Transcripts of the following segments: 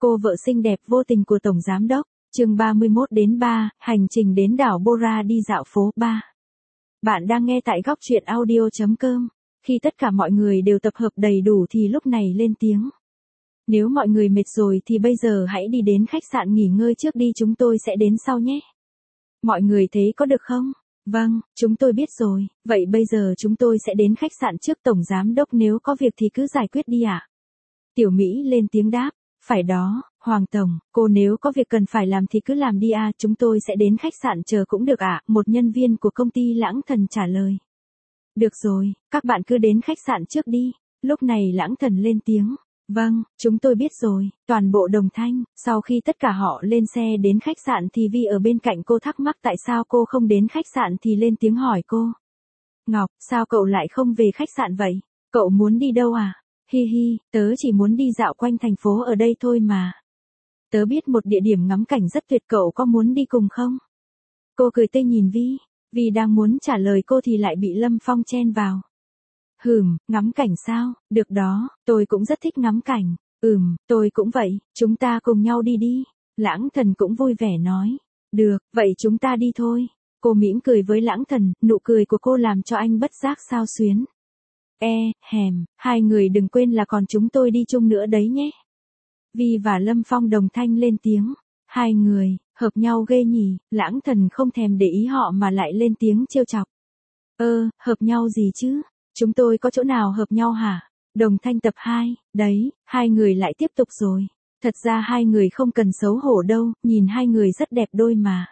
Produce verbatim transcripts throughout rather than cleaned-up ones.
Cô vợ xinh đẹp vô tình của Tổng Giám Đốc, chương ba mươi mốt đến ba, hành trình đến đảo Bora đi dạo phố ba. Bạn đang nghe tại góc truyện audio chấm com. Khi tất cả mọi người đều tập hợp đầy đủ thì lúc này lên tiếng. Nếu mọi người mệt rồi thì bây giờ hãy đi đến khách sạn nghỉ ngơi trước đi, chúng tôi sẽ đến sau nhé. Mọi người thấy có được không? Vâng, chúng tôi biết rồi, vậy bây giờ chúng tôi sẽ đến khách sạn trước. Tổng Giám Đốc, nếu có việc thì cứ giải quyết đi ạ. À? Tiểu Mỹ lên tiếng đáp. Phải đó, Hoàng Tổng, cô nếu có việc cần phải làm thì cứ làm đi à, chúng tôi sẽ đến khách sạn chờ cũng được ạ, à? Một nhân viên của công ty Lãng Thần trả lời. Được rồi, các bạn cứ đến khách sạn trước đi. Lúc này Lãng Thần lên tiếng. Vâng, chúng tôi biết rồi, toàn bộ đồng thanh. Sau khi tất cả họ lên xe đến khách sạn thì Vi ở bên cạnh cô thắc mắc tại sao cô không đến khách sạn thì lên tiếng hỏi cô. Ngọc, sao cậu lại không về khách sạn vậy? Cậu muốn đi đâu à? Hi hi, tớ chỉ muốn đi dạo quanh thành phố ở đây thôi mà. Tớ biết một địa điểm ngắm cảnh rất tuyệt, cậu có muốn đi cùng không? Cô cười tươi nhìn Vi. Vi đang muốn trả lời cô thì lại bị Lâm Phong chen vào. Hừm, ngắm cảnh sao? Được đó, tôi cũng rất thích ngắm cảnh. Ừm, tôi cũng vậy, chúng ta cùng nhau đi đi. Lãng Thần cũng vui vẻ nói. Được, vậy chúng ta đi thôi. Cô mỉm cười với Lãng Thần, nụ cười của cô làm cho anh bất giác xao xuyến. E, hèm, hai người đừng quên là còn chúng tôi đi chung nữa đấy nhé. Vi và Lâm Phong đồng thanh lên tiếng. Hai người, hợp nhau ghê nhỉ, Lãng Thần không thèm để ý họ mà lại lên tiếng trêu chọc. Ơ, hợp nhau gì chứ? Chúng tôi có chỗ nào hợp nhau hả? Đồng thanh tập hai, đấy, hai người lại tiếp tục rồi. Thật ra hai người không cần xấu hổ đâu, nhìn hai người rất đẹp đôi mà.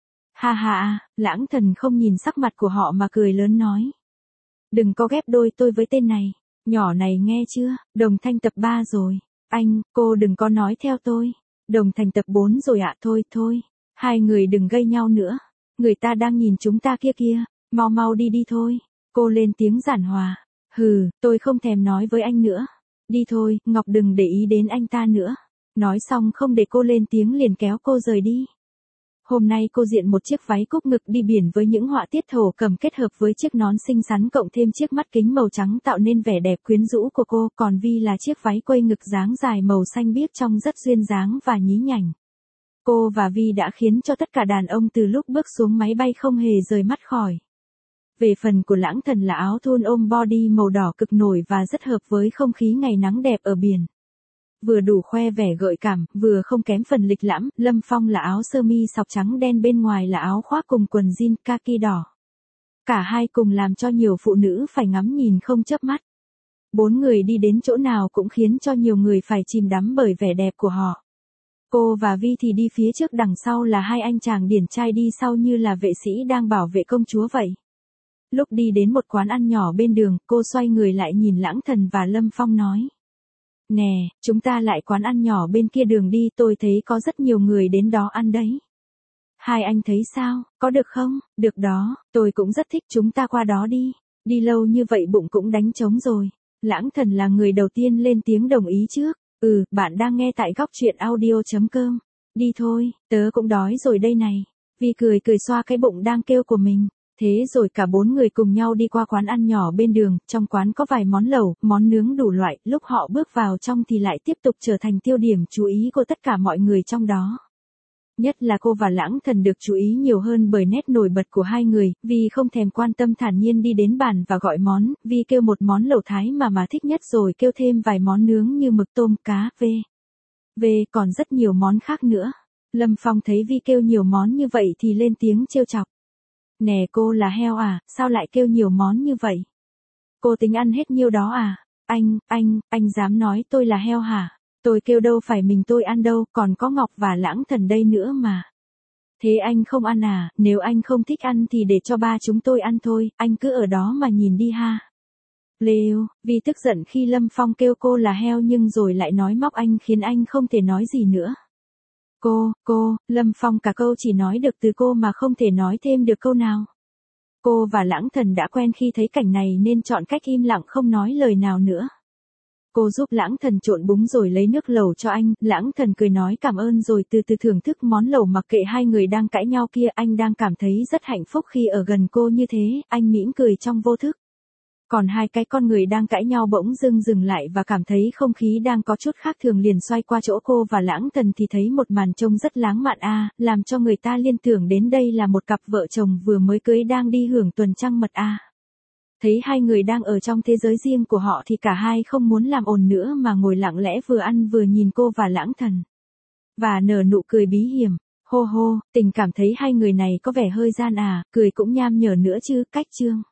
Ha ha, Lãng Thần không nhìn sắc mặt của họ mà cười lớn nói. Đừng có ghép đôi tôi với tên này, nhỏ này nghe chưa? Đồng thanh tập ba rồi. Anh, cô đừng có nói theo tôi. Đồng thanh tập bốn rồi ạ, thôi thôi. Hai người đừng gây nhau nữa. Người ta đang nhìn chúng ta kia kia, mau mau đi đi thôi. Cô lên tiếng giản hòa. Hừ, tôi không thèm nói với anh nữa. Đi thôi, Ngọc đừng để ý đến anh ta nữa. Nói xong không để cô lên tiếng liền kéo cô rời đi. Hôm nay cô diện một chiếc váy cúc ngực đi biển với những họa tiết thổ cẩm kết hợp với chiếc nón xinh xắn cộng thêm chiếc mắt kính màu trắng tạo nên vẻ đẹp quyến rũ của cô, còn Vi là chiếc váy quây ngực dáng dài màu xanh biếc trông rất duyên dáng và nhí nhảnh. Cô và Vi đã khiến cho tất cả đàn ông từ lúc bước xuống máy bay không hề rời mắt khỏi. Về phần của Lãng Thần là áo thun ôm body màu đỏ cực nổi và rất hợp với không khí ngày nắng đẹp ở biển. Vừa đủ khoe vẻ gợi cảm, vừa không kém phần lịch lãm. Lâm Phong là áo sơ mi sọc trắng đen, bên ngoài là áo khoác cùng quần jean kaki đỏ. Cả hai cùng làm cho nhiều phụ nữ phải ngắm nhìn không chớp mắt. Bốn người đi đến chỗ nào cũng khiến cho nhiều người phải chìm đắm bởi vẻ đẹp của họ. Cô và Vi thì đi phía trước, đằng sau là hai anh chàng điển trai đi sau như là vệ sĩ đang bảo vệ công chúa vậy. Lúc đi đến một quán ăn nhỏ bên đường, cô xoay người lại nhìn Lãng Thần và Lâm Phong nói. Nè, chúng ta lại quán ăn nhỏ bên kia đường đi, tôi thấy có rất nhiều người đến đó ăn đấy. Hai anh thấy sao, có được không? Được đó, tôi cũng rất thích, chúng ta qua đó đi. Đi lâu như vậy bụng cũng đánh trống rồi. Lãng Thần là người đầu tiên lên tiếng đồng ý trước. Ừ, bạn đang nghe tại góc truyện audio chấm com. Đi thôi, tớ cũng đói rồi đây này. Vi cười cười xoa cái bụng đang kêu của mình. Thế rồi cả bốn người cùng nhau đi qua quán ăn nhỏ bên đường, trong quán có vài món lẩu, món nướng đủ loại, lúc họ bước vào trong thì lại tiếp tục trở thành tiêu điểm chú ý của tất cả mọi người trong đó. Nhất là cô và Lãng Thần được chú ý nhiều hơn bởi nét nổi bật của hai người, vì không thèm quan tâm thản nhiên đi đến bàn và gọi món, vì kêu một món lẩu Thái mà mà thích nhất rồi kêu thêm vài món nướng như mực, tôm, cá, về. Về còn rất nhiều món khác nữa. Lâm Phong thấy Vi kêu nhiều món như vậy thì lên tiếng trêu chọc. Nè cô là heo à, sao lại kêu nhiều món như vậy? Cô tính ăn hết nhiêu đó à? Anh, anh, anh dám nói tôi là heo hả? Tôi kêu đâu phải mình tôi ăn đâu, còn có Ngọc và Lãng Thần đây nữa mà. Thế anh không ăn à, nếu anh không thích ăn thì để cho ba chúng tôi ăn thôi, anh cứ ở đó mà nhìn đi ha. Lêu, vì tức giận khi Lâm Phong kêu cô là heo nhưng rồi lại nói móc anh khiến anh không thể nói gì nữa. Cô, cô, Lâm Phong cả câu chỉ nói được từ cô mà không thể nói thêm được câu nào. Cô và Lãng Thần đã quen khi thấy cảnh này nên chọn cách im lặng không nói lời nào nữa. Cô giúp Lãng Thần trộn bún rồi lấy nước lẩu cho anh, Lãng Thần cười nói cảm ơn rồi từ từ thưởng thức món lẩu. Mặc kệ hai người đang cãi nhau kia, anh đang cảm thấy rất hạnh phúc khi ở gần cô như thế, anh mỉm cười trong vô thức. Còn hai cái con người đang cãi nhau bỗng dưng dừng lại và cảm thấy không khí đang có chút khác thường liền xoay qua chỗ cô và Lãng Tần thì thấy một màn trông rất lãng mạn a, làm cho người ta liên tưởng đến đây là một cặp vợ chồng vừa mới cưới đang đi hưởng tuần trăng mật a. Thấy hai người đang ở trong thế giới riêng của họ thì cả hai không muốn làm ồn nữa mà ngồi lặng lẽ vừa ăn vừa nhìn cô và Lãng Thần. Và nở nụ cười bí hiểm, hô hô, Tình cảm thấy hai người này có vẻ hơi gian à, cười cũng nham nhở nữa chứ, cách chương.